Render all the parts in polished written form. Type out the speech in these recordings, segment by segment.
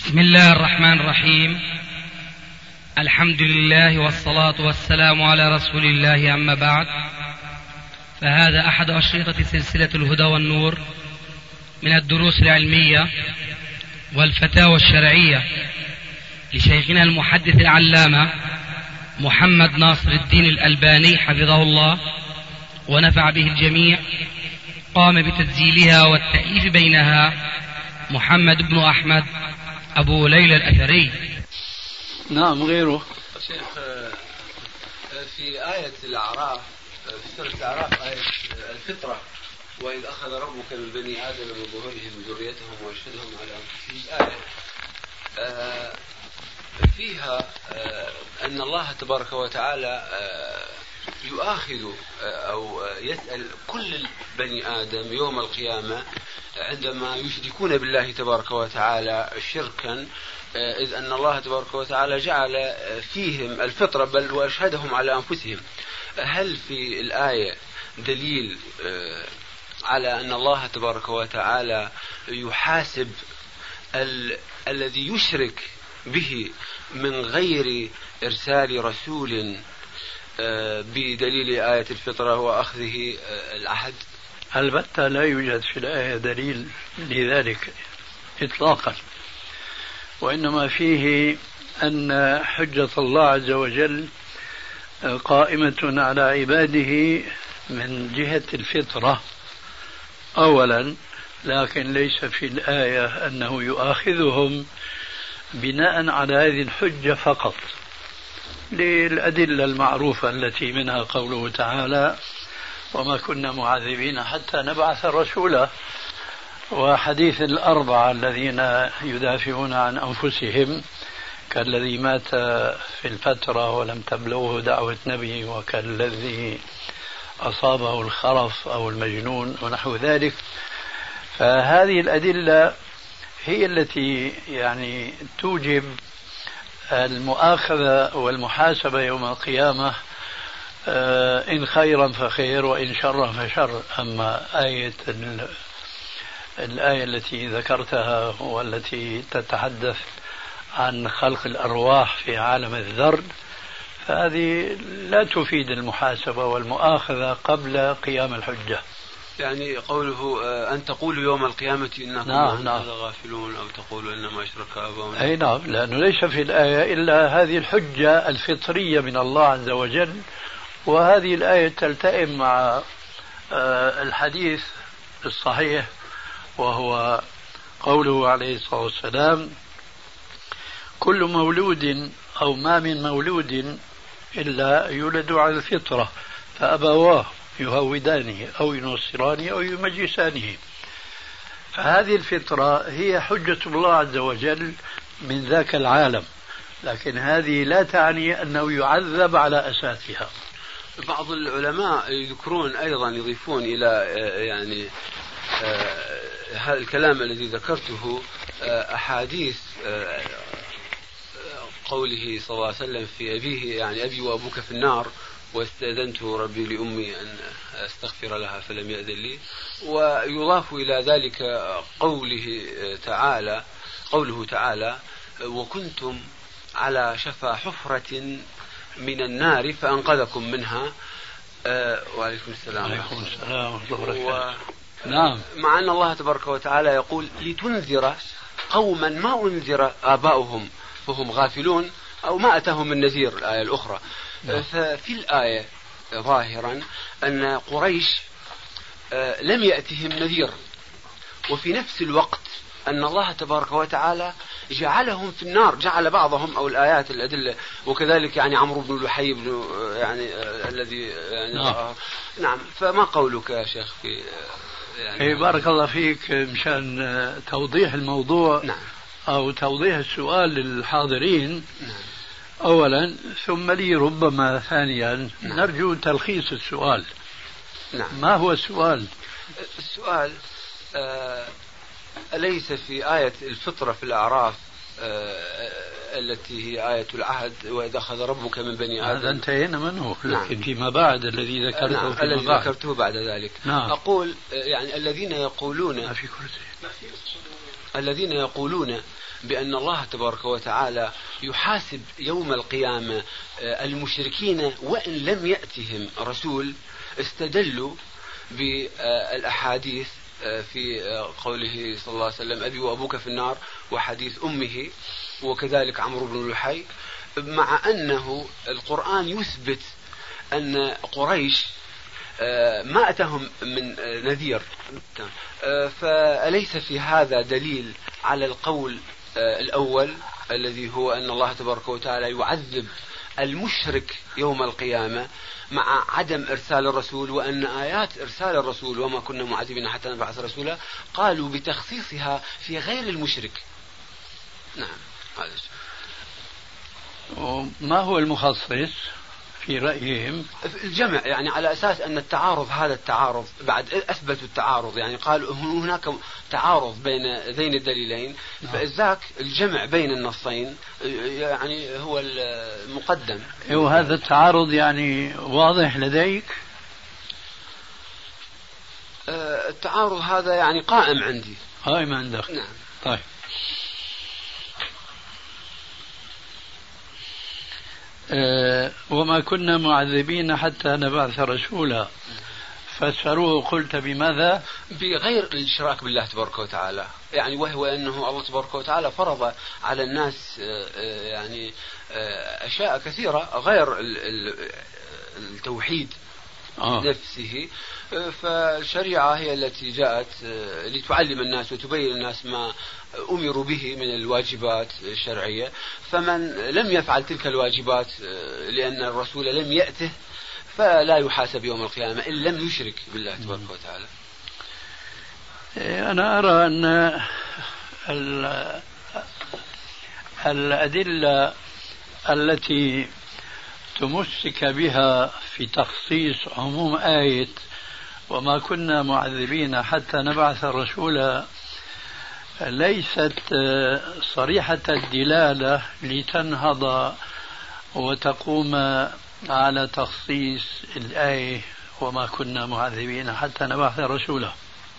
بسم الله الرحمن الرحيم. الحمد لله والصلاة والسلام على رسول الله، أما بعد، فهذا أحد أشرطة سلسلة الهدى والنور من الدروس العلمية والفتاوى الشرعية لشيخنا المحدث العلامة محمد ناصر الدين الألباني حفظه الله ونفع به الجميع. قام بتسجيلها والتأليف بينها محمد بن أحمد أبو ليلى الأثري. نعم، غيره. شيخ، في آية الأعراف، في سورة الأعراف، آية الفطرة، وإذ أخذ ربك من بني آدم من ظهورهم ذريتهم وأشهدهم على أنفسهم، آية فيها أن الله تبارك وتعالى يؤاخذ أو يسأل كل بني آدم يوم القيامة عندما يشركون بالله تبارك وتعالى شركا، إذ أن الله تبارك وتعالى جعل فيهم الفطرة بل وأشهدهم على أنفسهم. هل في الآية دليل على أن الله تبارك وتعالى يحاسب الذي يشرك به من غير إرسال رسول بدليل آية الفطرة وأخذه العهد؟ البتة لا يوجد في الآية دليل لذلك إطلاقا، وإنما فيه أن حجة الله عز وجل قائمة على عباده من جهة الفطرة أولا، لكن ليس في الآية أنه يؤاخذهم بناء على هذه الحجة فقط، للأدلة المعروفة التي منها قوله تعالى: وما كنا معذبين حتى نبعث رسولا، وحديث الأربعة الذين يدافعون عن أنفسهم كالذي مات في الفترة ولم تبلغه دعوة نبي، وكالذي أصابه الخرف أو المجنون ونحو ذلك. فهذه الأدلة هي التي يعني توجب المؤاخذة والمحاسبة يوم القيامة، إن خيرا فخير وإن شرا فشر. أما الآية التي ذكرتها والتي تتحدث عن خلق الأرواح في عالم الذر، فهذه لا تفيد المحاسبة والمؤاخذة قبل قيام الحجة. يعني قوله أن تقولوا يوم القيامة إنكم عن هذا غافلون، أو تقولوا إنما أشرك آباؤنا. أي نعم، لأنه ليس في الآية إلا هذه الحجة الفطرية من الله عز وجل، وهذه الآية تلتئم مع الحديث الصحيح، وهو قوله عليه الصلاة والسلام: كل مولود أو ما من مولود إلا يولد على الفطرة فأبواه يهودانه أو ينصرانه أو يمجسانه. فهذه الفطرة هي حجة الله عز وجل من ذاك العالم، لكن هذه لا تعني أنه يعذب على أساسها. بعض العلماء يذكرون أيضا، يضيفون إلى يعني هذا الكلام الذي ذكرته أحاديث قوله صلى الله عليه وسلم في أبيه، يعني أبي وأبوك في النار واستأذنت ربي لأمي أن أستغفر لها فلم يأذن لي. ويضاف إلى ذلك قوله تعالى: وكنتم على شفا حفرة من النار فأنقذكم منها. وعليكم السلام ورحمة الله. نعم. مع أن الله تبارك وتعالى يقول: لتنذر قوما ما أنذر آباؤهم فهم غافلون، أو ما أتاهم من نذير، الآية الأخرى. ففي الآية ظاهرا أن قريش لم يأتهم نذير، وفي نفس الوقت أن الله تبارك وتعالى جعلهم في النار، جعل بعضهم، أو الآيات الأدلة، وكذلك يعني عمرو بن لحي يعني الذي يعني نعم. فما قولك يا شيخ في يعني بارك الله فيك، مشان توضيح الموضوع. نعم. أو توضيح السؤال للحاضرين. نعم. أولا، ثم لي ربما ثانيا. نعم. نرجو تلخيص السؤال. نعم. ما هو السؤال؟ السؤال أليس في آية الفطرة في الأعراف التي هي آية العهد: وإذا أخذ ربك من بني آدم، هذا انتهينا منه، لكن نعم. فيما بعد الذي ذكرته. نعم. الذي ذكرته بعد ذلك. نعم. أقول يعني الذين يقولون الذين يقولون بأن الله تبارك وتعالى يحاسب يوم القيامة المشركين وإن لم يأتهم رسول، استدلوا بالأحاديث في قوله صلى الله عليه وسلم أبي وأبوك في النار، وحديث أمه، وكذلك عمرو بن لحي، مع أنه القرآن يثبت أن قريش ما أتهم من نذير. فأليس في هذا دليل على القول الأول الذي هو أن الله تبارك وتعالى يعذب المشرك يوم القيامة مع عدم إرسال الرسول، وأن آيات إرسال الرسول وما كنا معذبين حتى نبعث رسولا قالوا بتخصيصها في غير المشرك؟ نعم. ما هو المخصص في رأيهم؟ الجمع، يعني على أساس أن التعارض، هذا التعارض بعد أثبتوا التعارض، يعني قالوا هناك تعارض بين ذين الدليلين، فإذاك الجمع بين النصين يعني هو المقدم. وهذا التعارض يعني واضح لديك؟ التعارض هذا يعني قائم عندي. قائم عندك؟ نعم. طيب. وما كنا معذبين حتى نبعث رسولا، فسروه قلت بماذا؟ بغير الاشراك بالله تبارك وتعالى، يعني وهو انه الله تبارك وتعالى فرض على الناس يعني اشياء كثيره غير التوحيد نفسه. فالشريعة هي التي جاءت لتعلم الناس وتبين الناس ما أمروا به من الواجبات الشرعية، فمن لم يفعل تلك الواجبات لأن الرسول لم يأته فلا يحاسب يوم القيامة إن لم يشرك بالله تبارك وتعالى. أنا أرى أن الأدلة التي تمسك بها في تخصيص عموم آية وما كنا معذبين حتى نبعث رسولا ليست صريحة الدلالة لتنهض وتقوم على تخصيص الآية وما كنا معذبين حتى نبعث رسولا.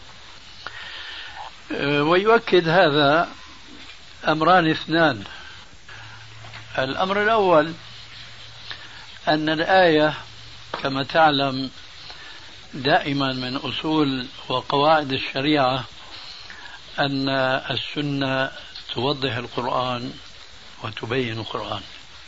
ويؤكد هذا أمران اثنان. الأمر الأول أن الآية كما تعلم دائما من أصول وقواعد الشريعة أن السنة توضح القرآن وتبين القرآن.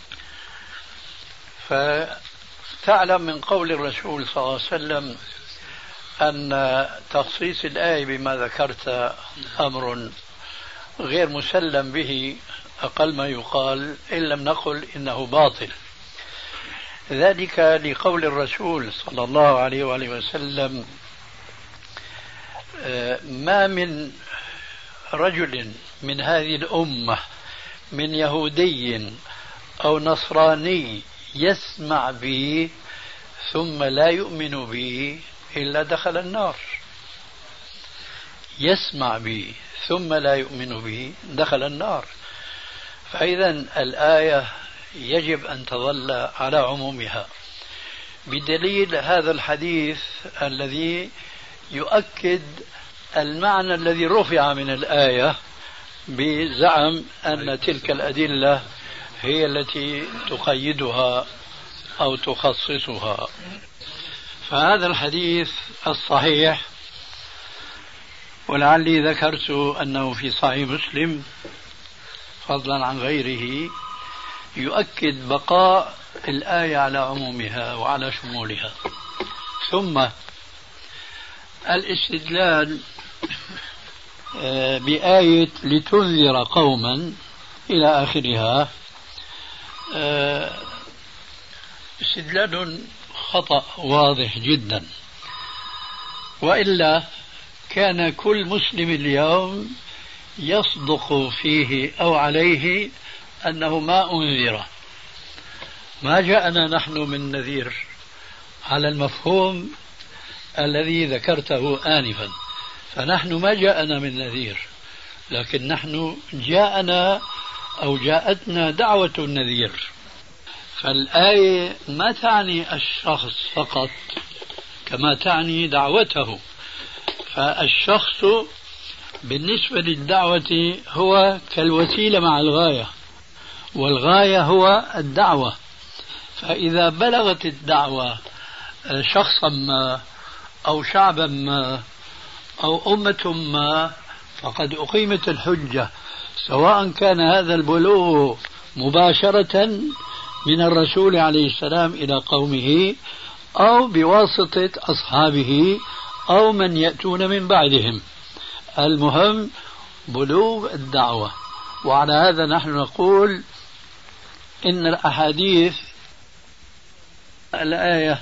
فتعلم من قول الرسول صلى الله عليه وسلم أن تخصيص الآية بما ذكرت أمر غير مسلم به، أقل ما يقال إن لم نقل إنه باطل. ذلك لقول الرسول صلى الله عليه وآله وسلم ما من رجل من هذه الأمة من يهودي أو نصراني يسمع بي ثم لا يؤمن بي إلا دخل النار. يسمع بي ثم لا يؤمن بي دخل النار. فإذا الآية يجب أن تظل على عمومها بدليل هذا الحديث الذي يؤكد المعنى الذي رفع من الآية بزعم أن تلك الأدلة هي التي تقيدها أو تخصصها. فهذا الحديث الصحيح، ولعلي ذكرت أنه في صحيح مسلم فضلا عن غيره، يؤكد بقاء الآية على عمومها وعلى شمولها. ثم الاستدلال بآية لتنذر قوما إلى آخرها استدلال خطأ واضح جدا، وإلا كان كل مسلم اليوم يصدق فيه أو عليه أنه ما أنذر. ما جاءنا نحن من نذير على المفهوم الذي ذكرته آنفا، فنحن ما جاءنا من نذير، لكن نحن جاءنا أو جاءتنا دعوة النذير. فالآية ما تعني الشخص فقط كما تعني دعوته، فالشخص بالنسبة للدعوة هو كالوسيلة مع الغاية، والغاية هو الدعوة. فإذا بلغت الدعوة شخصا ما أو شعبا ما أو أمة ما فقد أقيمت الحجة، سواء كان هذا البلوغ مباشرة من الرسول عليه السلام إلى قومه أو بواسطة أصحابه أو من يأتون من بعدهم. المهم بلوغ الدعوة. وعلى هذا نحن نقول إن الأحاديث الآية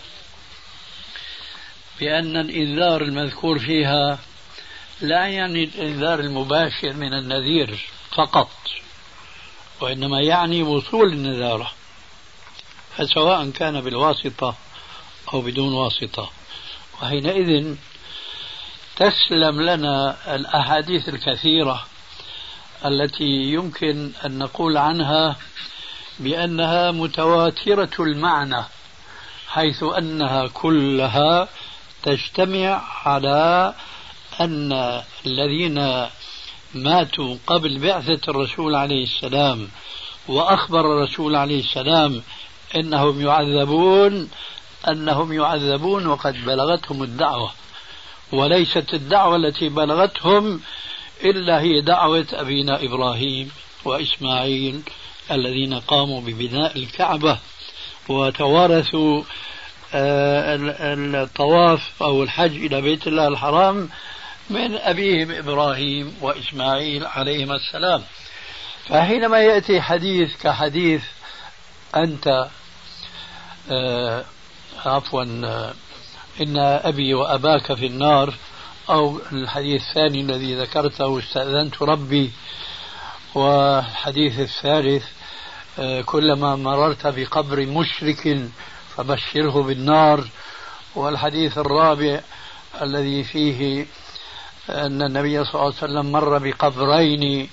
بأن الإنذار المذكور فيها لا يعني الإنذار المباشر من النذير فقط، وإنما يعني وصول النذارة، فسواء كان بالواسطة أو بدون واسطة. وحينئذ تسلم لنا الأحاديث الكثيرة التي يمكن أن نقول عنها بأنها متواترة المعنى، حيث أنها كلها تجتمع على أن الذين ماتوا قبل بعثة الرسول عليه السلام وأخبر الرسول عليه السلام أنهم يعذبون وقد بلغتهم الدعوة، وليست الدعوة التي بلغتهم إلا هي دعوة أبينا إبراهيم وإسماعيل الذين قاموا ببناء الكعبة وتوارثوا الطواف أو الحج إلى بيت الله الحرام من أبيهم إبراهيم وإسماعيل عليهما السلام. فحينما يأتي حديث كحديث أنت إن أبي وأباك في النار، أو الحديث الثاني الذي ذكرته استأذنت ربي، والحديث الثالث كلما مررت بقبر مشرك فبشره بالنار، والحديث الرابع الذي فيه أن النبي صلى الله عليه وسلم مر بقبرين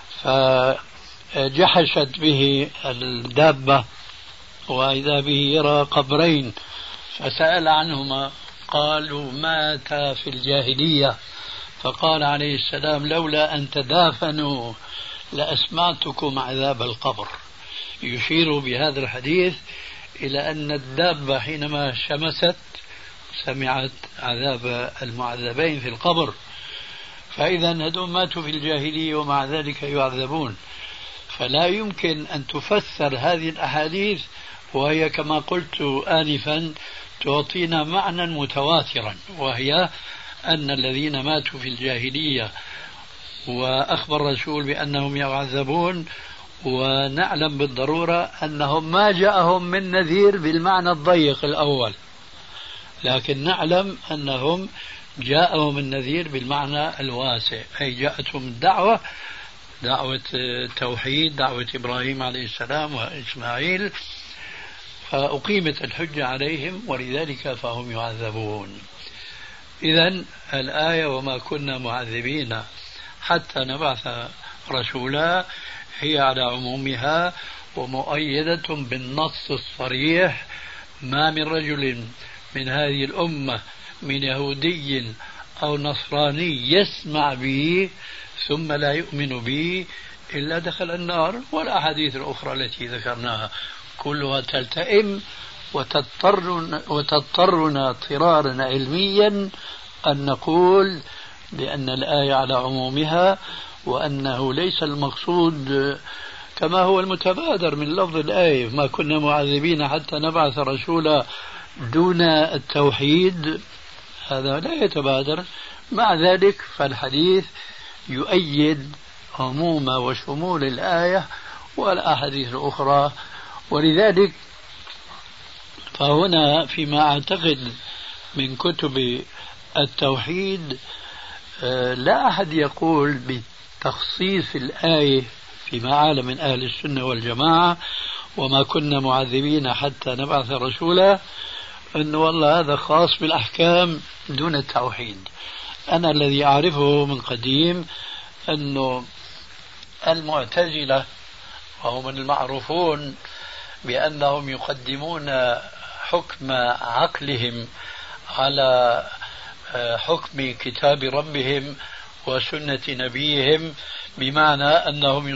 فجحشت به الدابة وإذا به يرى قبرين فسأل عنهما، قالوا مات في الجاهلية، فقال عليه السلام لولا أن تدافنوا لأسمعتكم عذاب القبر، يشير بهذا الحديث إلى أن الدابة حينما شمست سمعت عذاب المعذبين في القبر. فإذا هذول ماتوا في الجاهلية ومع ذلك يعذبون. فلا يمكن أن تفسر هذه الأحاديث وهي كما قلت آنفا تعطينا معنى متواترا، وهي أن الذين ماتوا في الجاهلية وأخبر الرسول بأنهم يعذبون، ونعلم بالضرورة أنهم ما جاءهم من نذير بالمعنى الضيق الأول، لكن نعلم أنهم جاءهم النذير بالمعنى الواسع، أي جاءتهم الدعوة، دعوة التوحيد، دعوة إبراهيم عليه السلام وإسماعيل، فأقيمت الحجة عليهم ولذلك فهم يعذبون. إذن الآية وما كنا معذبين حتى نبعث رسولا هي على عمومها ومؤيدة بالنص الصريح: ما من رجل من هذه الأمة من يهودي أو نصراني يسمع به ثم لا يؤمن به إلا دخل النار. والأحاديث الأخرى التي ذكرناها كلها تلتئم وتضطرنا اضطرارا علميا أن نقول بأن الآية على عمومها، وأنه ليس المقصود كما هو المتبادر من لفظ الآية ما كنا معذبين حتى نبعث رسولا دون التوحيد، هذا لا يتبادر. مع ذلك فالحديث يؤيد عموم وشمول الآية والأحاديث الأخرى. ولذلك فهنا فيما أعتقد من كتب التوحيد لا أحد يقول بتخصيص الآية فيما أعلم من أهل السنة والجماعة وما كنا معذبين حتى نبعث رسولا أنه والله هذا خاص بالأحكام دون التوحيد. أنا الذي أعرفه من قديم أنه المعتزلة وهم المعروفون بأنهم يقدمون حكم عقلهم على حكم كتاب ربهم وسنة نبيهم، بمعنى أنهم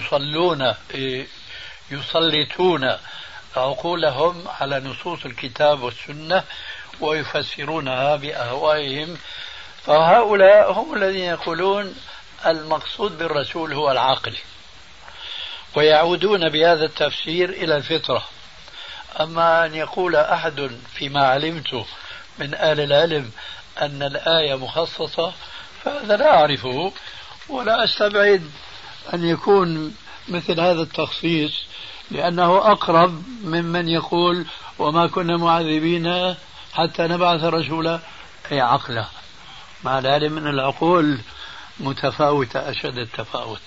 يسلطون عقولهم على نصوص الكتاب والسنة ويفسرونها بأهوائهم. فهؤلاء هم الذين يقولون المقصود بالرسول هو العقل، ويعودون بهذا التفسير إلى الفطرة. أما أن يقول أحد فيما علمته من أهل العلم أن الآية مخصصة، فهذا لا أعرفه، ولا أستبعد أن يكون مثل هذا التخصيص، لأنه أقرب ممن يقول وما كنا معذبين حتى نبعث رسولا، أي عقلا، مع العلم أن العقول متفاوتة أشد التفاوت.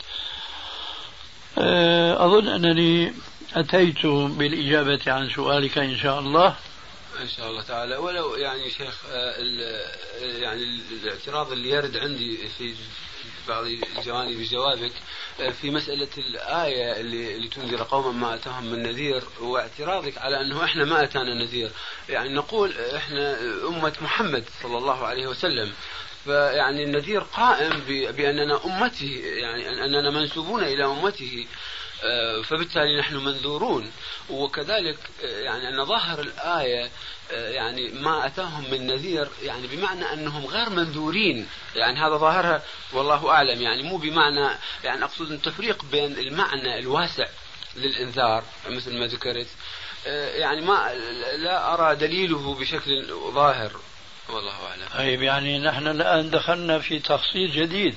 أظن أنني أتيت بالإجابة عن سؤالك إن شاء الله. إن شاء الله تعالى. ولو يعني شيخ يعني الاعتراض اللي يرد عندي في بعض الجوانب جوابك في مسألة الآية اللي تنذر قوما ما أتاهم من نذير، واعتراضك على أنه إحنا ما أتانا نذير. يعني نقول إحنا أمة محمد صلى الله عليه وسلم، فيعني النذير قائم بأننا أمته، يعني أننا منسوبون إلى أمته، فبالتالي نحن منذورون. وكذلك يعني أن ظاهر الآية يعني ما أتاهم من نذير، يعني بمعنى أنهم غير منذورين، يعني هذا ظاهرها والله أعلم، يعني مو بمعنى، يعني أقصد التفريق بين المعنى الواسع للإنذار مثل ما ذكرت، يعني ما لا أرى دليله بشكل ظاهر والله أعلم. طيب، يعني نحن الآن دخلنا في تخصيص جديد،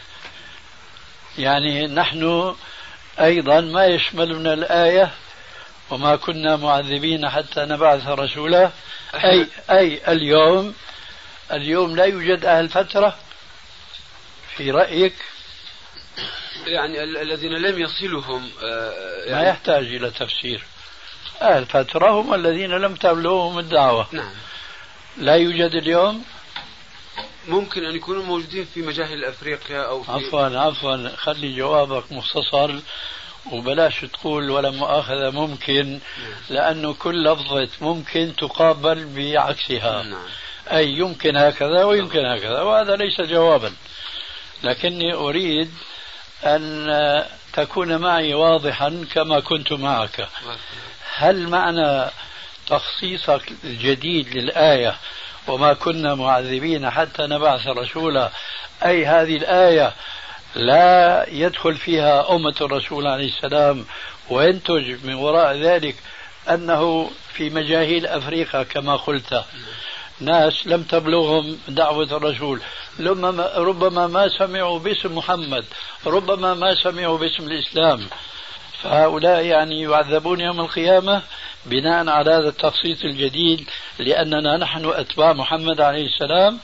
يعني نحن أيضا ما يشملنا الآية وما كنا معذبين حتى نبعث رسولا، أي اليوم لا يوجد أهل فترة في رأيك؟ يعني الذين لم يصلهم يعني ما يحتاج إلى تفسير. أهل فترة هم الذين لم تبلغهم الدعوة. نعم. لا يوجد اليوم. ممكن أن يكونوا موجودين في مجاهل أفريقيا أو في عفوا خلي جوابك مختصر وبلاش تقول ولا مؤاخذة ممكن، لأنه كل لفظة ممكن تقابل بعكسها. أي يمكن هكذا ويمكن هكذا، وهذا ليس جوابا، لكني أريد أن تكون معي واضحا كما كنت معك. هل معنى تخصيصك الجديد للآية وما كنا معذبين حتى نبعث رسولا، أي هذه الآية لا يدخل فيها أمة الرسول عليه السلام، وينتج من وراء ذلك أنه في مجاهيل أفريقيا كما قلت ناس لم تبلغهم دعوة الرسول، ربما ما سمعوا باسم محمد، ربما ما سمعوا باسم الإسلام، فهؤلاء يعني يعذبون يوم القيامة بناء على هذا التخصيص الجديد لأننا نحن أتباع محمد عليه السلام.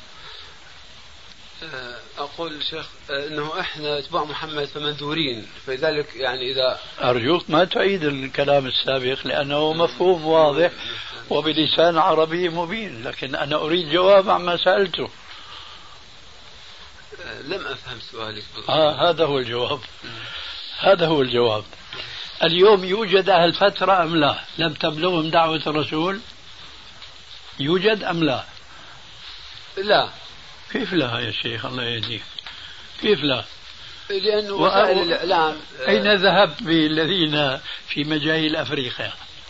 أقول شيخ أنه إحنا أتباع محمد فمنذورين، فلذلك يعني إذا أرجوك ما تعيد الكلام السابق لأنه مفهوم واضح وبلسان عربي مبين، لكن أنا أريد جواب عما سألته. لم أفهم سؤالك. هذا هو الجواب. هذا هو الجواب. اليوم يوجد أهل فترة أم لا لم تبلغهم دعوة الرسول؟ يوجد أم لا؟ لا. كيف لا يا شيخ الله يهديك؟ كيف لا؟ لأن وسائل الإعلام أين ذهبت بالذين في مجاهيل أفريقيا؟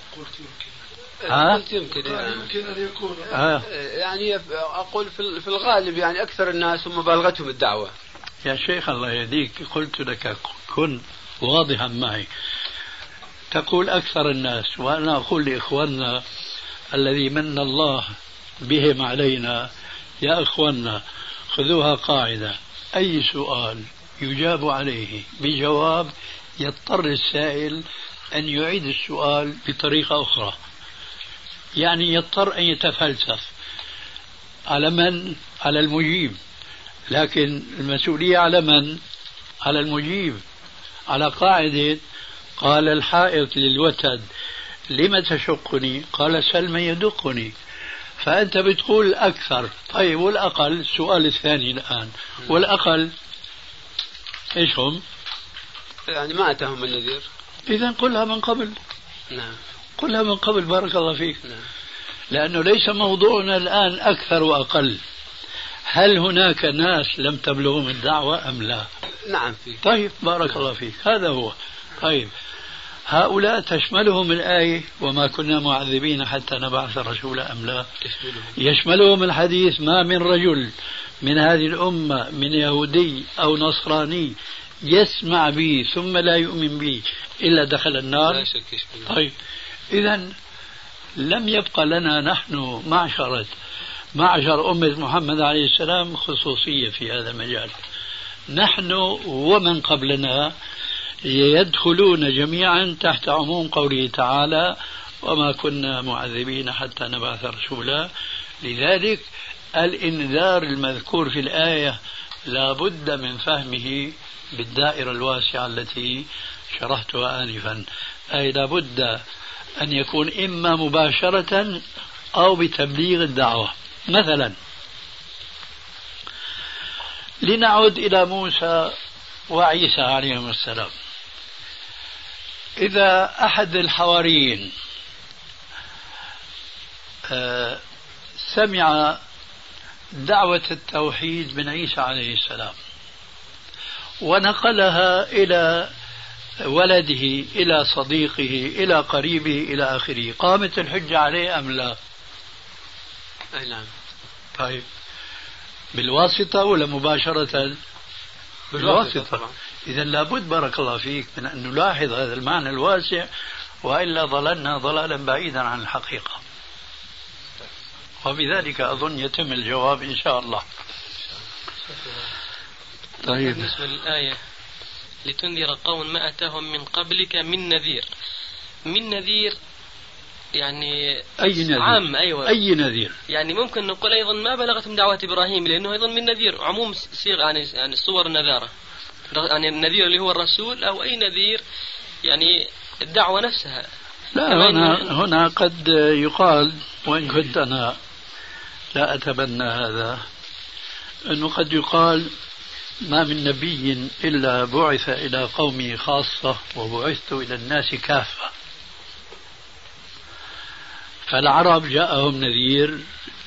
قلت يمكن أن يكون يعني أقول في الغالب يعني أكثر الناس هم بلغتهم الدعوة. يا شيخ الله يهديك قلت لك كن واضحا معي، تقول أكثر الناس، وأنا أقول لإخواننا الذي من الله بهم علينا، يا إخواننا خذوها قاعدة، أي سؤال يجاب عليه بجواب يضطر السائل أن يعيد السؤال بطريقة أخرى، يعني يضطر أن يتفلسف. على من؟ على المجيب، لكن المسؤولية على من؟ على المجيب، على قاعدة قال الحائط للوتد لم تشقني؟ قال سل من يدقني. فأنت بتقول أكثر، طيب والأقل؟ السؤال الثاني الآن، والأقل إيش هم؟ يعني ما أتاهم النذير. إذن قلها من قبل. نعم. قلها من قبل بارك الله فيك. نعم. لأنه ليس موضوعنا الآن أكثر وأقل، هل هناك ناس لم تبلغهم الدعوة أم لا؟ نعم فيه. طيب بارك الله فيك، هذا هو. طيب هؤلاء تشملهم الآية وما كنا معذبين حتى نبعث رسولا أم لا؟ يشملهم الحديث ما من رجل من هذه الأمة من يهودي أو نصراني يسمع بي ثم لا يؤمن بي إلا دخل النار. لا شك يشملهم. طيب إذن لم يبقى لنا نحن معشر أمة محمد عليه السلام خصوصية في هذا المجال. نحن ومن قبلنا يدخلون جميعا تحت عموم قوله تعالى وما كنا معذبين حتى نبعث رسولا. لذلك الإنذار المذكور في الآية لا بد من فهمه بالدائرة الواسعة التي شرحتها آنفا، أي لا بد أن يكون إما مباشرة أو بتبليغ الدعوة. مثلا لنعود إلى موسى وعيسى عليهم السلام. إذا أحد الحواريين سمع دعوة التوحيد من عيسى عليه السلام ونقلها إلى ولده إلى صديقه إلى قريبه إلى آخره، قامت الحجة عليه أم لا؟ أي نعم. طيب بالواسطة ولا مباشرة؟ بالواسطة. إذا لابد بارك الله فيك من أن نلاحظ هذا المعنى الواسع، وإلا ضللنا ضلالا بعيدا عن الحقيقة. وبذلك أظن يتم الجواب إن شاء الله. طيب بالنسبة للآية لتنذر قوم ما أتاهم من قبلك من نذير. من نذير يعني أي نذير؟ عام. أيوة. أي نذير؟ يعني ممكن نقول أيضا ما بلغتهم دعوة إبراهيم لأنه أيضا من نذير، عموم صيغ يعني صور النذارة، يعني النذير اللي هو الرسول أو أي نذير يعني الدعوة نفسها. لا هنا قد يقال، وإن كنت أنا لا أتبنى هذا، أنه قد يقال ما من نبي إلا بعث إلى قومه خاصة وبعثت إلى الناس كافة. فالعرب جاءهم نذير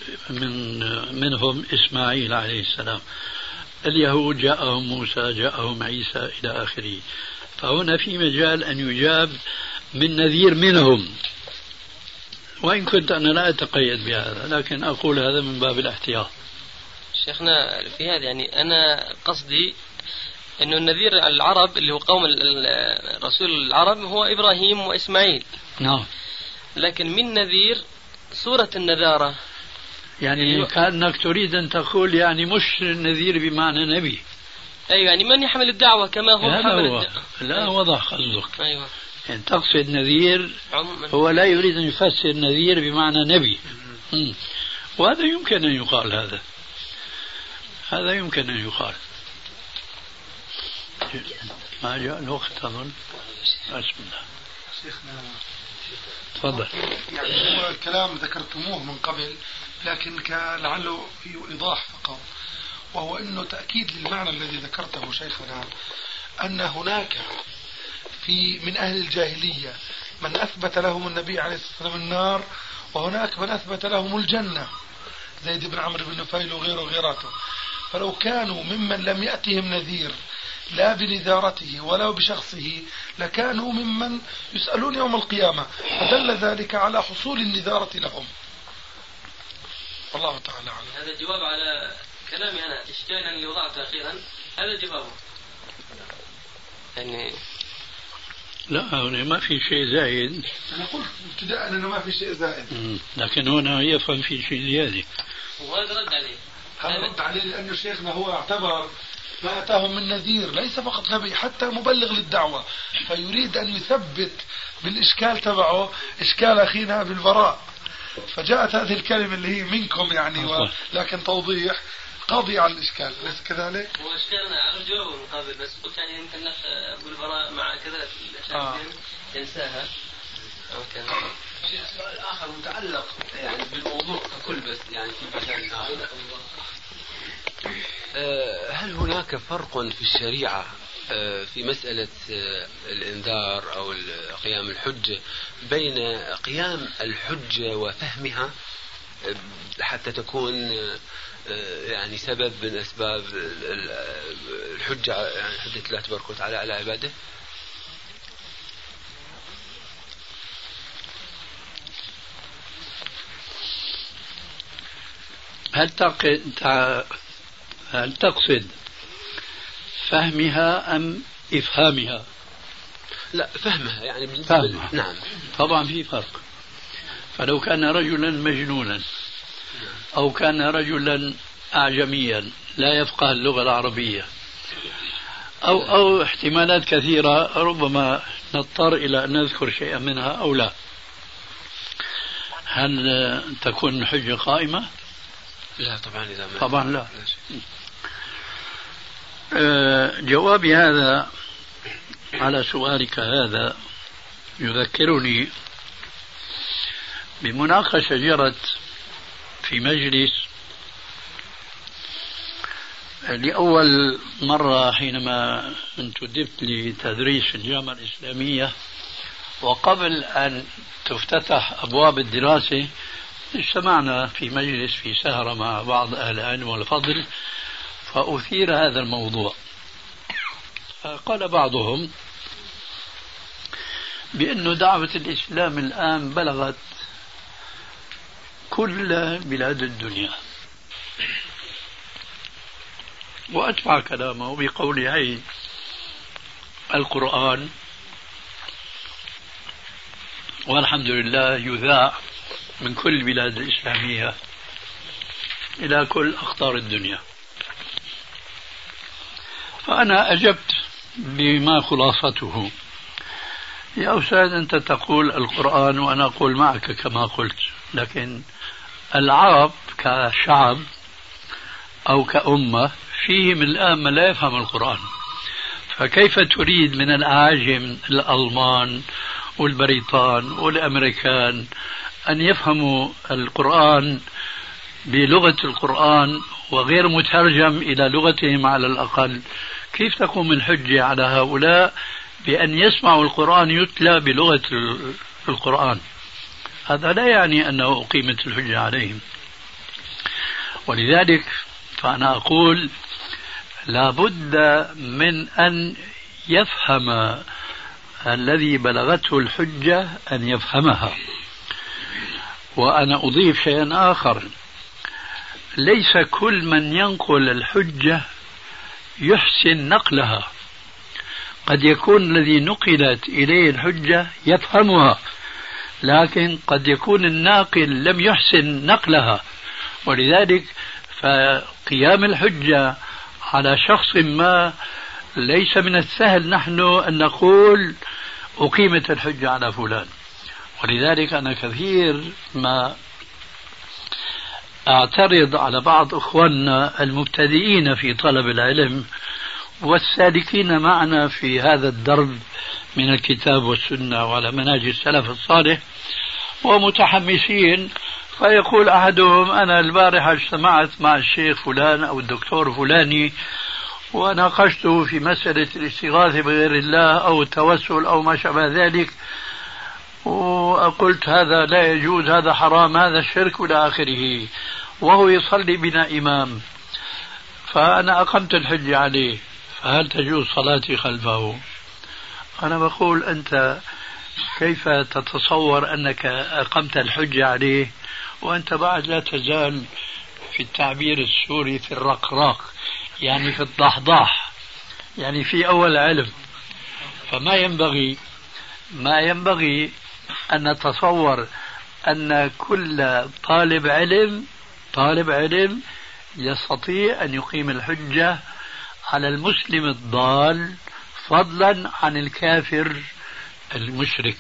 منهم إسماعيل عليه السلام، اليهود جاءهم موسى، جاءهم عيسى إلى آخره. فهنا في مجال أن يجاب من نذير منهم، وإن كنت أنا لا أتقيد بهذا، لكن أقول هذا من باب الاحتياط. شيخنا في هذا يعني أنا قصدي أنه النذير العرب اللي هو قوم الرسول العرب هو إبراهيم وإسماعيل. نعم. لكن من نذير صورة النذارة، يعني كأنك تريد أن تقول يعني مش نذير بمعنى نبي. أيوة يعني من يحمل الدعوة كما هو حمل الدعوة. لا أيوة. وضح قصدك. أيوة. يعني تقصد نذير هو لا يريد أن يفسر نذير بمعنى نبي. وهذا يمكن أن يقال، هذا يمكن أن يقال. ما جاء الوقت أظن. بسم الله. شيخنا تفضل. يعني هو الكلام ذكرتموه من قبل، لكن لعله في إيضاح فقط، وهو أنه تأكيد للمعنى الذي ذكرته شيخنا، أن هناك من أهل الجاهلية من أثبت لهم النبي عليه الصلاة والسلام النار، وهناك من أثبت لهم الجنة، زيد بن عمرو بن نفيل وغيره. فلو كانوا ممن لم يأتهم نذير لا بنذارته ولا بشخصه لكانوا ممن يسألون يوم القيامة، فدل ذلك على حصول النذارة لهم. والله تعالى أعلم. هذا الجواب على كلامي أنا، إشكالا اللي وضعته أخيرا، هذا جوابه. يعني لا هنا ما في شيء زائد. أنا قلت ابتداء أنه ما في شيء زائد. لكن هنا يفهم في شيء زيادة. وهذا رد عليه. هذا رد عليه لأن شيخنا هو اعتبر ما أتاهم من نذير ليس فقط نبي، حتى مبلغ للدعوة، فيريد أن يثبت بالإشكال تبعه إشكال أخينا بالبراء، فجاءت هذه الكلمة اللي هي منكم يعني لكن توضيح قاضي على الإشكال، أليس كذلك؟ هو إشكالنا على الجواب المقابل، بس قلت يعني يمكن الأخ أبو البراء مع كذا الأشياء ينساها أو كان شيء سؤال آخر متعلق يعني بالموضوع ككل، بس يعني في مجال آخر. هل هناك فرق في الشريعة في مسألة الإنذار أو قيام الحجة بين قيام الحجة وفهمها حتى تكون يعني سبب من أسباب الحجة، يعني حجة الله تبارك وتعالى على عباده؟ هل تقصد فهمها أم إفهامها؟ لا، فهمها يعني فهمها. نعم طبعا في فرق. فلو كان رجلا مجنونا أو كان رجلا أعجميا لا يفقه اللغة العربية أو احتمالات كثيرة ربما نضطر إلى أن نذكر شيئا منها أو لا، هل تكون الحجة قائمة؟ لا طبعا، إذا ما طبعا لا. جوابي هذا على سؤالك هذا يذكرني بمناقشة جرت في مجلس لأول مرة حينما انتدبت لتدريس في الجامعة الإسلامية، وقبل أن تفتتح أبواب الدراسة اجتمعنا في مجلس في سهرة مع بعض أهل العلم والفضل، فأثير هذا الموضوع. قال بعضهم بأن دعوة الإسلام الآن بلغت كل بلاد الدنيا، وأتبع كلامه بقوله القرآن والحمد لله يذاع من كل البلاد الإسلامية إلى كل أقطار الدنيا. فأنا أجبت بما خلاصته: يا أستاذ أنت تقول القرآن وأنا أقول معك كما قلت، لكن العرب كشعب أو كأمة فيهم الآن من لا يفهم القرآن، فكيف تريد من الأعاجم الألمان والبريطان والأمريكان أن يفهموا القرآن بلغة القرآن وغير مترجم إلى لغتهم على الأقل؟ كيف تقوم الحجة على هؤلاء بأن يسمعوا القرآن يتلى بلغة القرآن؟ هذا لا يعني أنه أقيمت الحجة عليهم. ولذلك فأنا أقول لا بد من أن يفهم الذي بلغته الحجة أن يفهمها. وأنا أضيف شيئا آخر: ليس كل من ينقل الحجة يحسن نقلها، قد يكون الذي نقلت إليه الحجة يفهمها، لكن قد يكون الناقل لم يحسن نقلها. ولذلك فقيام الحجة على شخص ما ليس من السهل نحن أن نقول أقيمت الحجة على فلان. ولذلك أنا كثير ما أعترض على بعض إخواننا المبتدئين في طلب العلم والسالكين معنا في هذا الدرب من الكتاب والسنة وعلى منهج السلف الصالح ومتحمسين، فيقول أحدهم: أنا البارحة اجتمعت مع الشيخ فلان أو الدكتور فلاني وناقشته في مسألة الاستغاثة بغير الله أو التوسل أو ما شابه ذلك، وقلت هذا لا يجوز، هذا حرام، هذا الشرك إلى آخره، وهو يصلي بنا إمام، فأنا أقمت الحجة عليه، فهل تجوز صلاتي خلفه؟ أنا بقول: أنت كيف تتصور أنك أقمت الحجة عليه وأنت بعد لا تزال في التعبير السوري في الرقراق، يعني في الضحضاح، يعني في أول علم. فما ينبغي أن نتصور أن كل طالب علم يستطيع أن يقيم الحجة على المسلم الضال فضلا عن الكافر المشرك.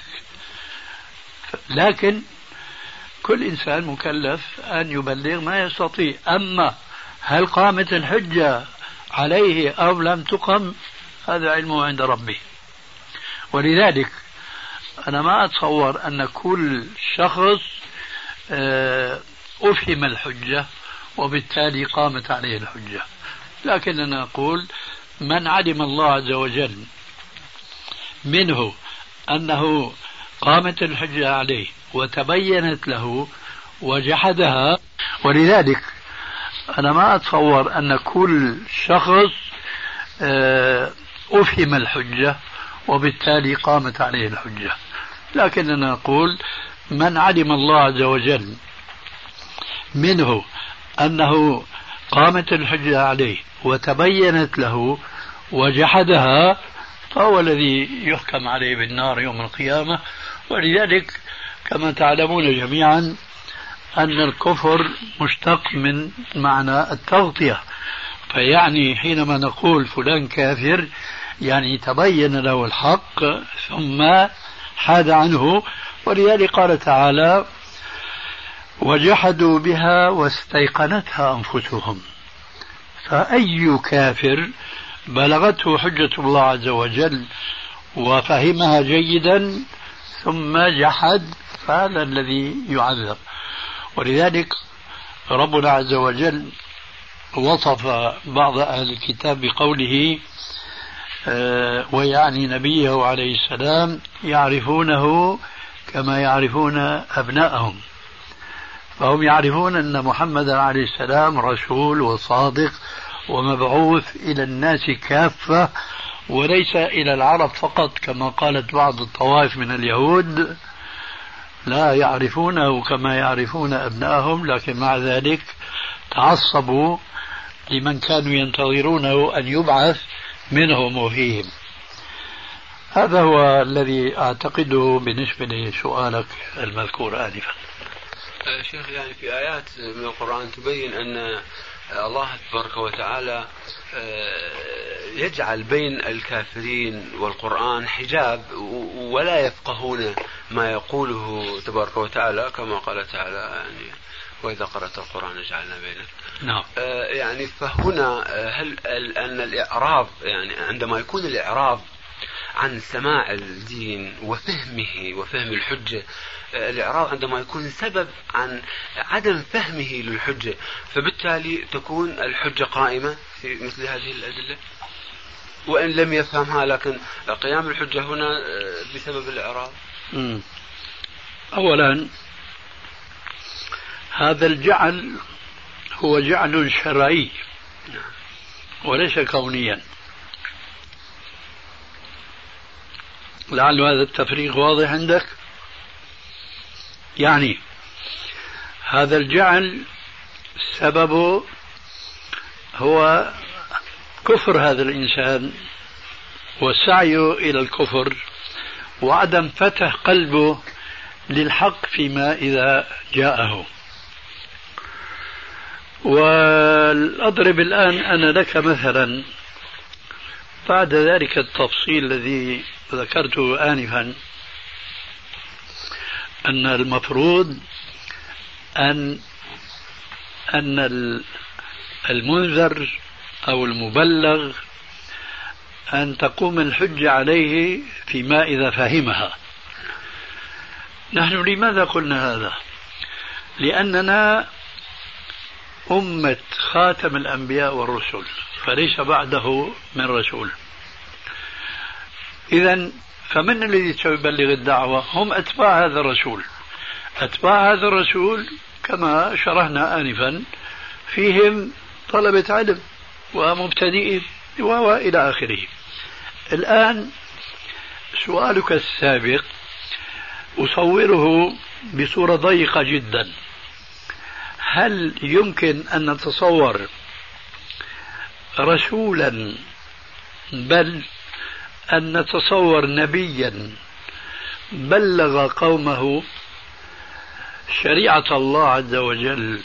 لكن كل إنسان مكلف أن يبلغ ما يستطيع. أما هل قامت الحجة عليه أو لم تقم، هذا علمه عند ربه. ولذلك أنا ما أتصور أن كل شخص أفهم الحجة وبالتالي قامت عليه الحجة، لكن أنا أقول: من علم الله عز وجل منه أنه قامت الحجة عليه وتبينت له وجحدها. ولذلك أنا ما أتصور أن كل شخص أفهم الحجة وبالتالي قامت عليه الحجة، لكننا نقول من علم الله عز وجل منه أنه قامت الحجة عليه وتبينت له وجحدها فهو الذي يحكم عليه بالنار يوم القيامة. ولذلك كما تعلمون جميعا أن الكفر مشتق من معنى التغطية، فيعني حينما نقول فلان كافر يعني تبين له الحق ثم حاد عنه. ولذلك قال تعالى وجحدوا بها واستيقنتها أنفسهم. فأي كافر بلغته حجة الله عز وجل وفهمها جيدا ثم جحد فهذا الذي يعذب. ولذلك ربنا عز وجل وصف بعض أهل الكتاب بقوله ويعني نبيه عليه السلام يعرفونه كما يعرفون أبناءهم. فهم يعرفون أن محمد عليه السلام رسول وصادق ومبعوث إلى الناس كافة وليس إلى العرب فقط كما قالت بعض الطوائف من اليهود، لا يعرفونه كما يعرفون أبنائهم، لكن مع ذلك تعصبوا لمن كانوا ينتظرونه أن يبعث منهم وفيهم. هذا هو الذي أعتقده بالنسبة لسؤالك المذكور آنفا. شيخ، يعني في آيات من القرآن تبين أن الله تبارك وتعالى يجعل بين الكافرين والقرآن حجاب ولا يفقهون ما يقوله تبارك وتعالى كما قال تعالى يعني وإذا قرأت القرآن جعلنا بينك. نعم. يعني فهنا هل أن الإعراض يعني عندما يكون الإعراض عن سماع الدين وفهمه وفهم الحجة، الإعراض عندما يكون سبب عن عدم فهمه للحجة فبالتالي تكون الحجة قائمة في مثل هذه الأدلة وإن لم يفهمها، لكن قيام الحجة هنا بسبب الإعراض. أولا هذا الجعل هو جعل شرعي وليس كونيا، لعل هذا التفريق واضح عندك. يعني هذا الجعل سببه هو كفر هذا الإنسان وسعيه إلى الكفر وعدم فتح قلبه للحق فيما إذا جاءه. وأضرب الآن أنا لك مثلا بعد ذلك التفصيل الذي ذكرته آنفا أن المفروض أن المنذر أو المبلغ أن تقوم الحجة عليه فيما إذا فهمها. نحن لماذا قلنا هذا؟ لأننا أمة خاتم الأنبياء والرسل فليس بعده من رسول. إذن فمن الذي سيبلغ الدعوة؟ هم أتباع هذا الرسول. أتباع هذا الرسول كما شرحنا آنفا فيهم طلبة علم ومبتدئين وإلى آخره. الآن سؤالك السابق أصوره بصورة ضيقة جدا. هل يمكن أن نتصور رسولا بل أن نتصور نبيا بلغ قومه شريعة الله عز وجل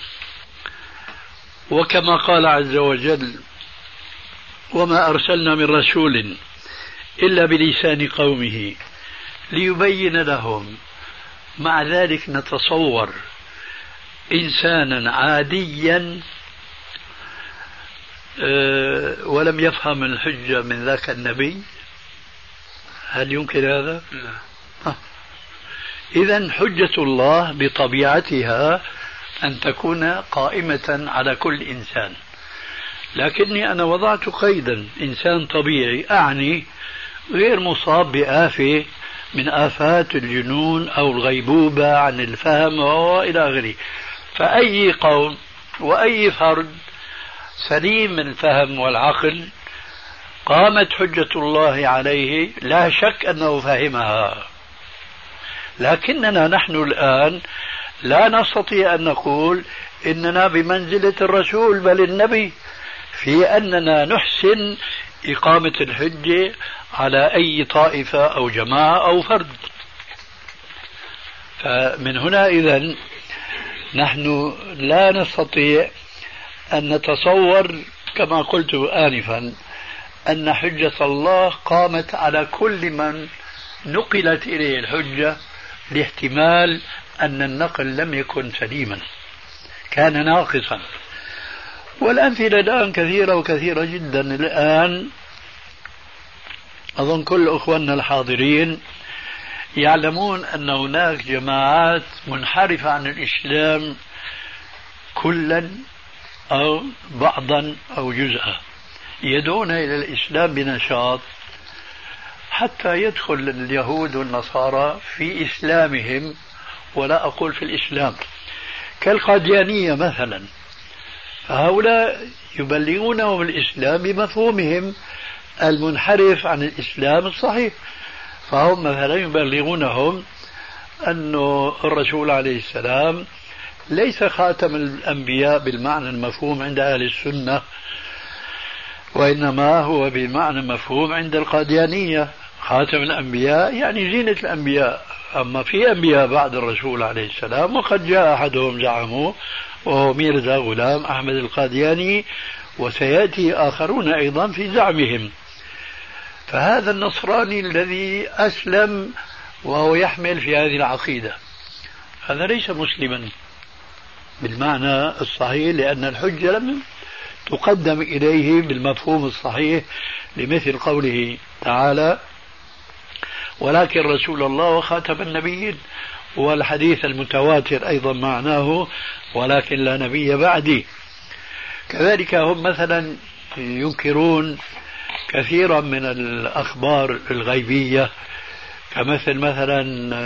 وكما قال عز وجل وما أرسلنا من رسول إلا بلسان قومه ليبين لهم؟ مع ذلك نتصور إنسانا عاديا ولم يفهم الحجة من ذاك النبي؟ هل يمكن هذا؟ لا. إذن حجة الله بطبيعتها أن تكون قائمة على كل إنسان، لكني أنا وضعت قيدا إنسان طبيعي، أعني غير مصاب بآفة من آفات الجنون أو الغيبوبة عن الفهم وإلى آخره. فأي قوم وأي فرد سليم من الفهم والعقل قامت حجة الله عليه لا شك أنه فهمها. لكننا نحن الآن لا نستطيع أن نقول إننا بمنزلة الرسول بل النبي في أننا نحسن إقامة الحجة على أي طائفة أو جماعة أو فرد. فمن هنا إذن نحن لا نستطيع أن نتصور كما قلت آنفا أن حجة الله قامت على كل من نقلت إليه الحجة، لاحتمال أن النقل لم يكن سليما، كان ناقصا. والأمثلة الآن كثيرة وكثيرة جدا. الآن أظن كل أخواننا الحاضرين يعلمون أن هناك جماعات منحرفة عن الإسلام كلا أو بعضا أو جزءا، يدعون إلى الإسلام بنشاط حتى يدخل اليهود والنصارى في إسلامهم، ولا أقول في الإسلام، كالقاديانية مثلا. فهؤلاء يبلغونهم الإسلام بمفهومهم المنحرف عن الإسلام الصحيح. فهم مثلا يبلغونهم أن الرسول عليه السلام ليس خاتم الأنبياء بالمعنى المفهوم عند أهل السنة، وإنما هو بالمعنى المفهوم عند القاديانية. خاتم الأنبياء يعني زينة الأنبياء، أما في أنبياء بعد الرسول عليه السلام، وقد جاء أحدهم زعموه وهو ميرزا غلام أحمد القادياني، وسيأتي آخرون أيضا في زعمهم. فهذا النصراني الذي أسلم وهو يحمل في هذه العقيدة هذا ليس مسلما بالمعنى الصحيح، لأن الحجة لم تقدم إليه بالمفهوم الصحيح، لمثل قوله تعالى ولكن رسول الله وخاتم النبيين، والحديث المتواتر أيضا معناه ولكن لا نبي بعدي. كذلك هم مثلا ينكرون كثيرا من الأخبار الغيبية، كمثل مثلا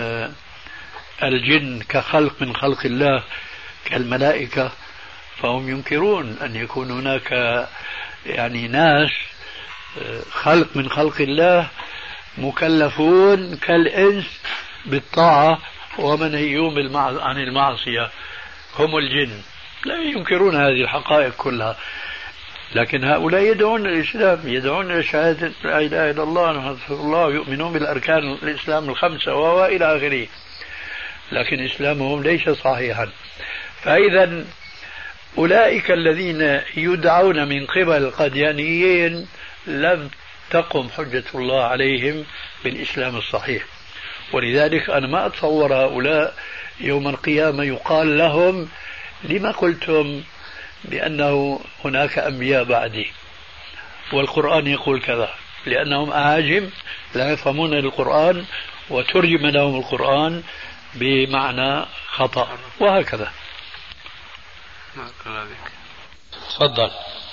الجن كخلق من خلق الله كالملائكة، فهم ينكرون أن يكون هناك يعني ناس خلق من خلق الله مكلفون كالإنس بالطاعة ومنهيون عن المعصية، هم الجن. لا ينكرون هذه الحقائق كلها، لكن هؤلاء يدعون الإسلام، يدعون إلى شهادة لا إله إلا الله محمد رسول الله، يؤمنون بالأركان الإسلام الخمسة وإلى آخره، لكن إسلامهم ليس صحيحا. فإذا أولئك الذين يدعون من قبل القاديانيين لم تقم حجة الله عليهم بالإسلام الصحيح. ولذلك أنا ما أتصور هؤلاء يوم القيامة يقال لهم لما قلتم بأنه هناك أنبياء بعدي والقرآن يقول كذا، لأنهم أعاجم لا يفهمون القرآن وترجم لهم القرآن بمعنى خطأ وهكذا. تفضل.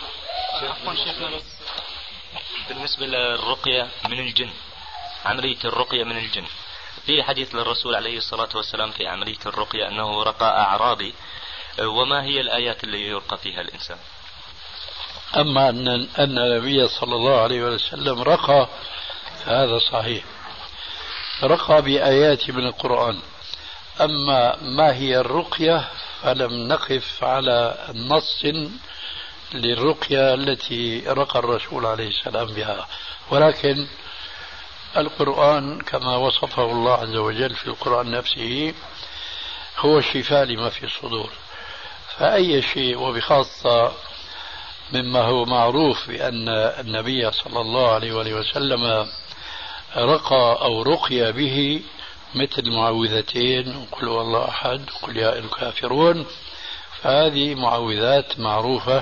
بالنسبة للرقية من الجن، عملية الرقية من الجن، في حديث للرسول عليه الصلاة والسلام في عملية الرقية أنه رقى أعرابي، وما هي الآيات اللي يرقى فيها الإنسان؟ أما أن النبي صلى الله عليه وسلم رقى هذا صحيح، رقى بآيات من القرآن. أما ما هي الرقية فلم نقف على النص للرقية التي رقى الرسول عليه السلام بها، ولكن القرآن كما وصفه الله عز وجل في القرآن نفسه هو الشفاء لما في الصدور. فأي شيء، وبخاصة مما هو معروف بأن النبي صلى الله عليه وسلم رقى أو رقي به، مثل معوذتين وقل هو الله أحد وقل يا أيها الكافرون، فهذه معوذات معروفة،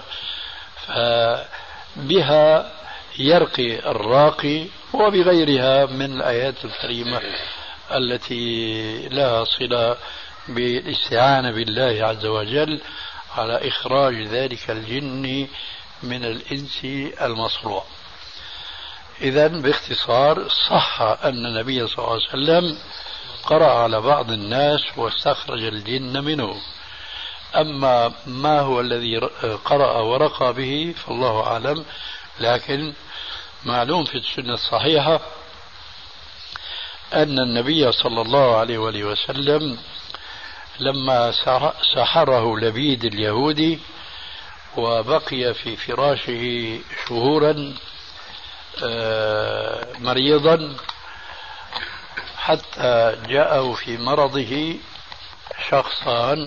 فبها يرقي الراقي، وبغيرها من الآيات الكريمة التي لها صلة بالاستعانة بالله عز وجل على إخراج ذلك الجن من الإنس المصروع. إذا باختصار صح أن النبي صلى الله عليه وسلم قرأ على بعض الناس واستخرج الجن منه. أما ما هو الذي قرأ ورقى به فالله أعلم، لكن معلوم في السنة الصحيحة أن النبي صلى الله عليه وآله وسلم لما سحره لبيد اليهودي وبقي في فراشه شهورا مريضا حتى جاءه في مرضه شخصان،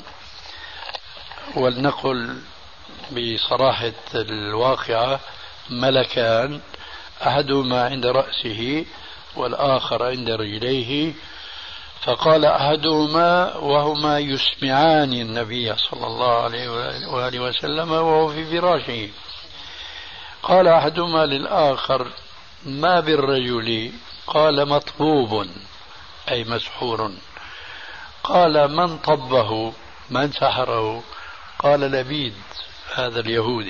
ولنقل بصراحة الواقعة ملكان، أحدهما عند رأسه والآخر عند رجليه، فقال أحدهما وهما يسمعان النبي صلى الله عليه وآله وسلم وهو في فراشه، قال أحدهما للآخر ما بالرجل؟ قال مطبوب أي مسحور. قال من طبه؟ من سحره؟ قال لبيد هذا اليهودي.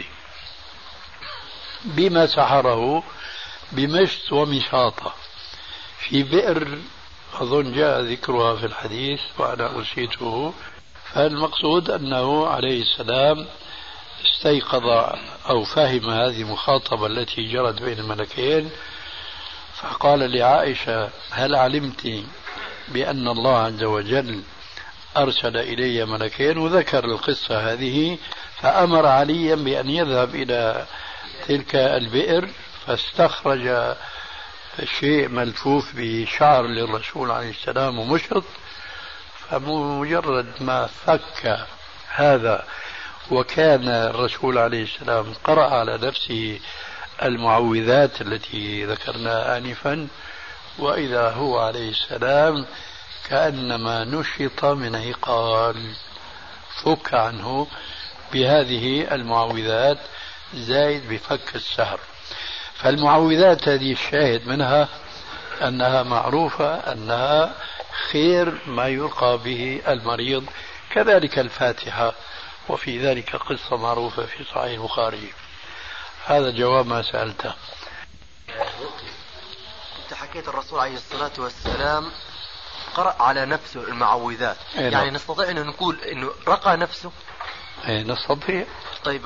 بما سحره؟ بمشط ومشاطة في بئر أظن جاء ذكرها في الحديث وأنا أنسيته. فالمقصود أنه عليه السلام استيقظ أو فهم هذه المخاطبة التي جرت بين الملكين، فقال لعائشة هل علمت بأن الله عز وجل أرسل إلي ملكين؟ وذكر القصة هذه، فأمر عليا بأن يذهب إلى تلك البئر فاستخرج شيء ملفوف بشعر للرسول عليه السلام ومشط، فمجرد ما فك هذا وكان الرسول عليه السلام قرأ على نفسه المعوذات التي ذكرناها آنفا، وإذا هو عليه السلام كأنما نشط من عقال، فك عنه بهذه المعوذات زايد بفك السحر. فالمعوذات هذه الشاهد منها أنها معروفة أنها خير ما يلقى به المريض، كذلك الفاتحة، وفي ذلك قصة معروفة في صحيح البخاري. هذا جواب ما سألته. أنت حكيت الرسول عليه الصلاة والسلام قرأ على نفسه المعوذات، يعني نستطيع أن نقول أنه رقى نفسه؟ نستطيع. طيب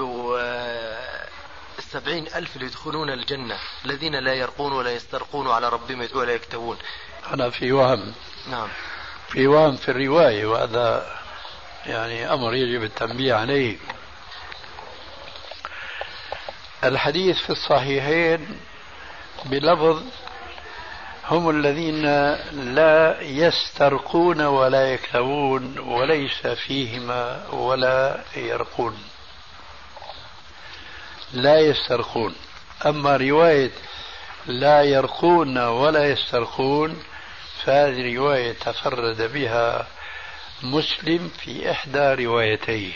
70,000 اللي يدخلون الجنة الذين لا يرقون ولا يسترقون على ربهم ولا يكتوون، أنا في وهم. نعم في وهم في الرواية، وهذا يعني أمر يجب التنبيه عليه. الحديث في الصحيحين بلفظ هم الذين لا يسترقون ولا يكتوون، وليس فيهما ولا يرقون، لا يسترقون. أما رواية لا يرقون ولا يسترقون فهذه رواية تفرد بها مسلم في إحدى روايتيه.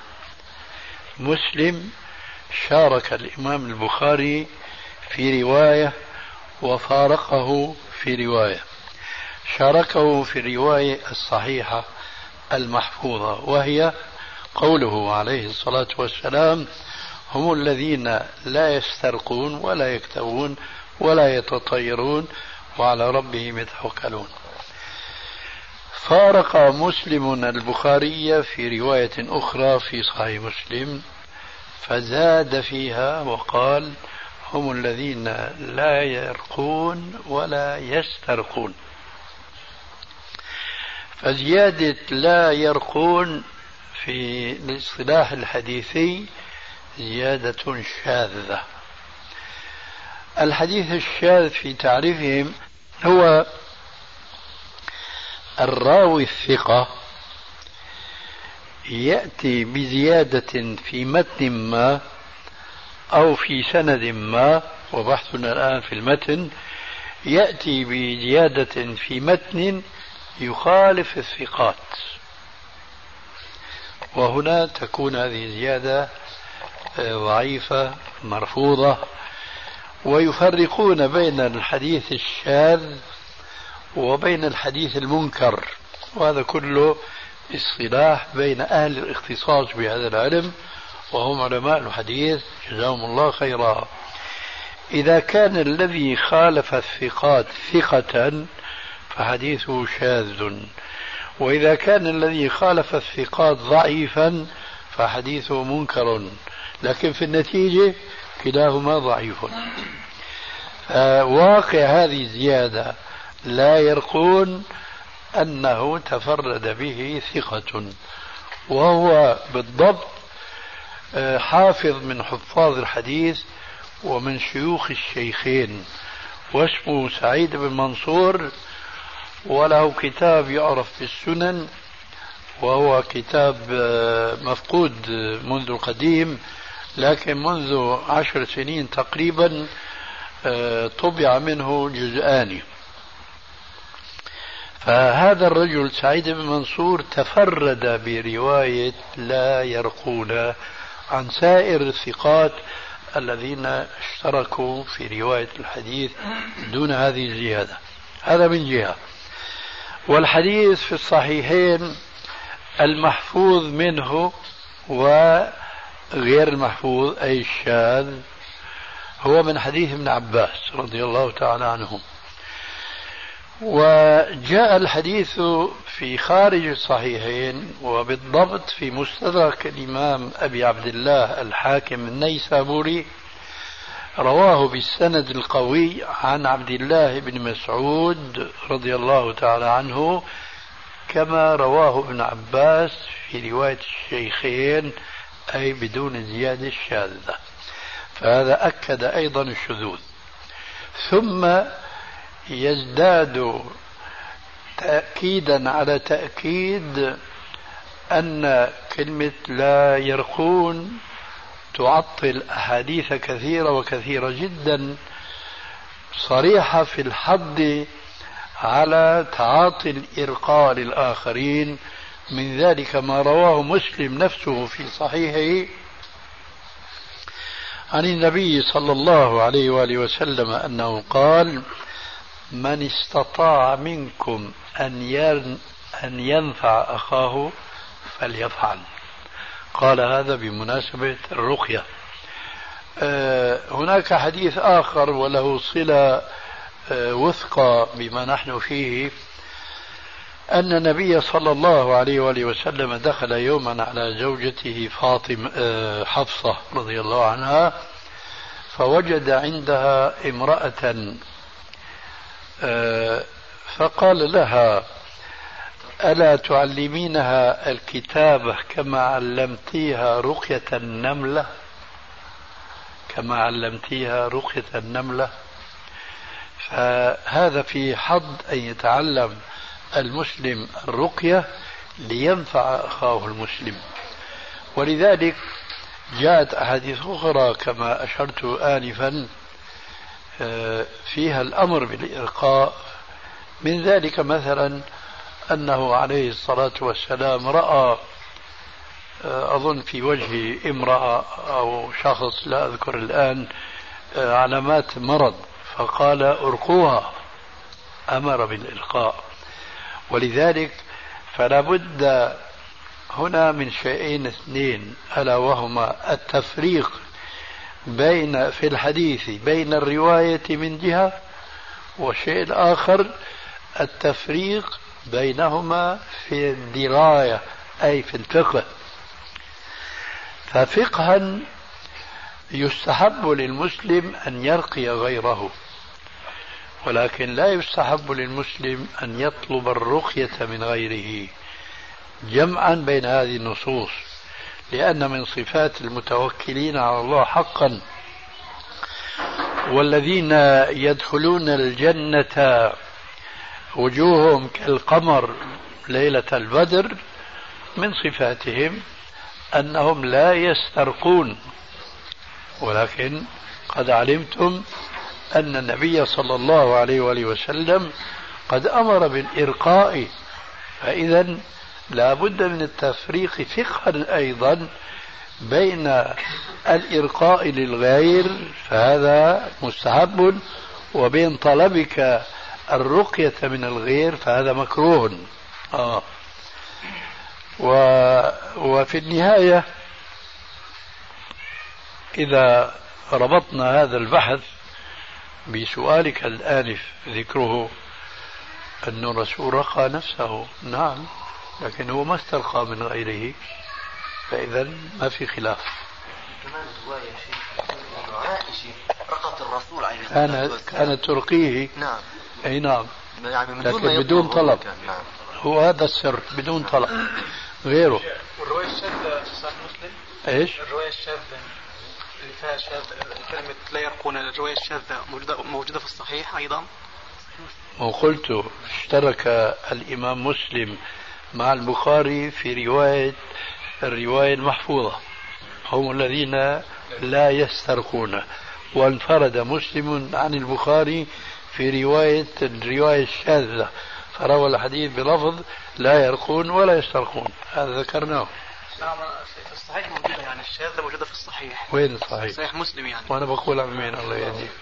مسلم شارك الإمام البخاري في رواية وفارقه في رواية، شاركه في الرواية الصحيحة المحفوظة، وهي قوله عليه الصلاة والسلام هم الذين لا يسترقون ولا يكتوون ولا يتطيرون وعلى ربهم يتوكلون. فارق مسلم البخاري في رواية أخرى في صحيح مسلم فزاد فيها وقال هم الذين لا يرقون ولا يسترقون. فزيادة لا يرقون في الاصطلاح الحديثي زيادة شاذة. الحديث الشاذ في تعريفهم هو الراوي الثقة يأتي بزيادة في متن ما أو في سند ما، وبحثنا الآن في المتن، يأتي بزيادة في متن يخالف الثقات، وهنا تكون هذه زيادة ضعيفة مرفوضة. ويفرقون بين الحديث الشاذ وبين الحديث المنكر، وهذا كله اصطلاح بين أهل الاختصاص بهذا العلم وهم علماء الحديث جزاهم الله خيرا. إذا كان الذي خالف الثقات ثقة فحديثه شاذ، وإذا كان الذي خالف الثقات ضعيفا فحديثه منكر، لكن في النتيجة كلاهما ضعيف. واقع هذه الزيادة لا يرقون أنه تفرد به ثقة، وهو بالضبط حافظ من حفاظ الحديث ومن شيوخ الشيخين، واسمه سعيد بن منصور، وله كتاب يعرف بالسنن، وهو كتاب مفقود منذ القديم، لكن منذ 10 سنين تقريبا طبع منه جزءان. فهذا الرجل سعيد بن منصور تفرد برواية لا يرقون عن سائر الثقات الذين اشتركوا في رواية الحديث دون هذه الزيادة. هذا من جهة. والحديث في الصحيحين المحفوظ منه وغير المحفوظ أي الشاذ هو من حديث ابن عباس رضي الله تعالى عنهم. وجاء الحديث في خارج الصحيحين وبالضبط في مستدرك الإمام أبي عبد الله الحاكم النيسابوري، رواه بالسند القوي عن عبد الله بن مسعود رضي الله تعالى عنه، كما رواه ابن عباس في رواية الشيخين أي بدون زيادة الشاذة. فهذا أكد أيضا الشذوذ. ثم يزداد تأكيدا على تأكيد أن كلمة لا يرقون تعطل أحاديث كثيرة وكثيرة جدا صريحة في الحض على تعاطي الإرقاء للآخرين. من ذلك ما رواه مسلم نفسه في صحيحه عن النبي صلى الله عليه وآله وسلم أنه قال: من استطاع منكم أن ينفع أخاه فليفعل. قال هذا بمناسبة الرقية. هناك حديث آخر وله صلة وثقة بما نحن فيه، أن النبي صلى الله عليه وآله وسلم دخل يوما على زوجته فاطمة حفصة رضي الله عنها، فوجد عندها امرأة فقال لها: ألا تعلمينها الكتابة كما علمتيها رقية النملة؟ كما علمتيها رقية النملة. فهذا في حظ أن يتعلم المسلم الرقية لينفع أخاه المسلم. ولذلك جاءت أحاديث أخرى كما أشرت آنفا فيها الأمر بالإرقاء. من ذلك مثلا أنه عليه الصلاة والسلام رأى أظن في وجه امرأة أو شخص لا أذكر الآن علامات مرض، فقال: ارقوها، أمر بالإرقاء. ولذلك فلا بد هنا من شيئين اثنين، ألا وهما التفريق في الحديث بين الرواية من جهة، والشيء الآخر التفريق بينهما في الدراية أي في الفقه. ففقها يستحب للمسلم أن يرقي غيره، ولكن لا يستحب للمسلم أن يطلب الرقية من غيره، جمعا بين هذه النصوص، لأن من صفات المتوكلين على الله حقا والذين يدخلون الجنة وجوههم كالقمر ليلة البدر، من صفاتهم أنهم لا يسترقون. ولكن قد علمتم أن النبي صلى الله عليه وآله وسلم قد أمر بالإرقاء، فإذا لا بد من التفريق فقها أيضا بين الإرقاء للغير، فهذا مستحب، وبين طلبك الرقية من الغير، فهذا مكروه. وفي النهاية إذا ربطنا هذا البحث بسؤالك الآنف ذكره أن الرسول رقى نفسه، نعم، لكن هو ما استرقى من غيره، فإذا ما في خلاف. كمان رواية شيء عائشة رقت الرسول عليه الصلاة والسلام، كانت ترقيه. نعم. أي نعم، يعني من لكن بدون طلب. نعم. هو هذا السر، بدون طلب. غيره. والرواية الشاذة في صحيح مسلم؟ ايش؟ الرواية الشاذة اللي فيها شاذ كلمة لا يرقون، الرواية الشاذة موجودة في الصحيح أيضا. وقلت اشترك الإمام مسلم مع البخاري في الرواية المحفوظة، هم الذين لا يسترقون، وانفرد مسلم عن البخاري في الرواية الشاذة، فروى الحديث بلفظ لا يرقون ولا يسترقون، هذا ذكرناه. نعم، في الصحيح موجودة، يعني الشاذة موجودة في الصحيح. وين الصحيح؟ صحيح مسلم يعني. وأنا بقول عمين الله يهديك.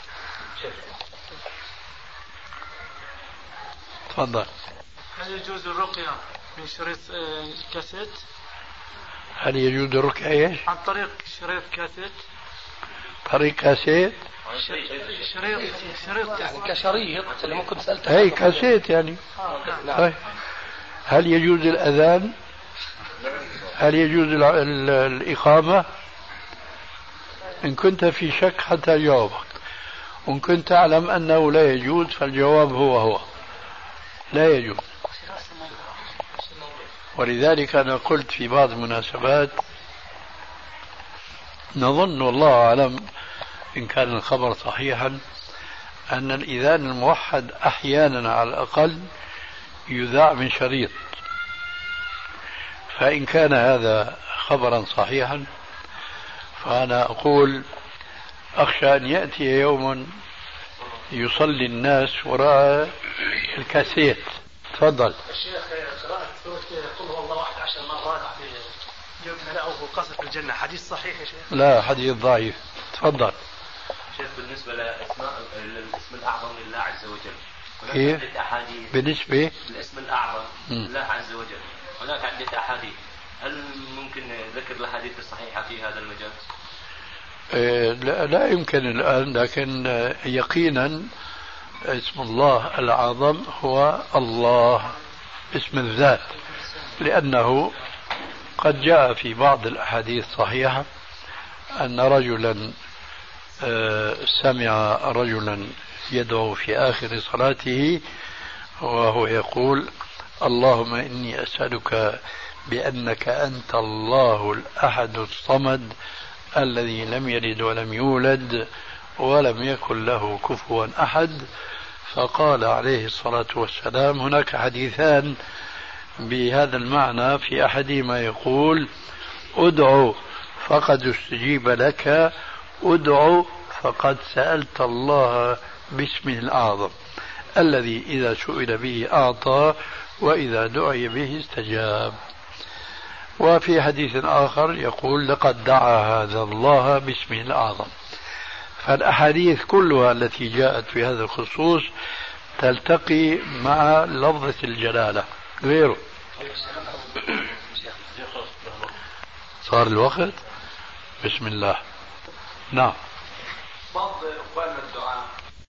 تفضل. هل يجوز الرقية من شريط كاسيت؟ هل يجوز الرقية ايش؟ عن طريق شريط كاسيت. طريق كاسيت؟ شريط يعني كشريط اللي ممكن سألت. هي كاسيت يعني. طيب. هل يجوز الأذان؟ هل يجوز الإقامة؟ إن كنت في شك حتى جاوبك، وإن كنت تعلم أنه لا يجوز فالجواب هو لا يجوز. ولذلك أنا قلت في بعض المناسبات نظن والله أعلم إن كان الخبر صحيحا أن الإذان الموحد أحيانا على الأقل يذاع من شريط، فإن كان هذا خبرا صحيحا فأنا أقول أخشى أن يأتي يوم يصلي الناس وراء الكاسيت. تفضل. الشيخ قراءة سورة قل هو الله 11 مرات في ملأه قصف الجنة، حديث صحيح يا شيخ؟ لا، حديث ضعيف. تفضل. شيخ بالنسبة للاسم الأعظم لله عز وجل، هناك إيه؟ عدة أحاديث بالنسبة الاسم الأعظم لله عز وجل، هناك عدة أحاديث، هل ممكن ذكر الأحاديث الصحيحة في هذا المجال؟ لا يمكن الآن، لكن يقينا اسم الله الأعظم هو الله، اسم الذات، لأنه قد جاء في بعض الأحاديث الصحيحة أن رجلا سمع رجلا يدعو في آخر صلاته وهو يقول اللهم إني أسألك بأنك أنت الله الأحد الصمد الذي لم يلد ولم يولد ولم يكن له كفوا أحد. فقال عليه الصلاة والسلام، هناك حديثان بهذا المعنى، في أحدهما يقول ادعو فقد استجيب لك، ادعو فقد سألت الله باسمه الأعظم الذي إذا سئل به أعطى وإذا دعي به استجاب. وفي حديث آخر يقول لقد دعا هذا الله باسمه الأعظم. فالأحاديث كلها التي جاءت في هذا الخصوص تلتقي مع لفظة الجلالة. غيره صار الوقت. بسم الله. نعم. بعض إخواننا الدعاء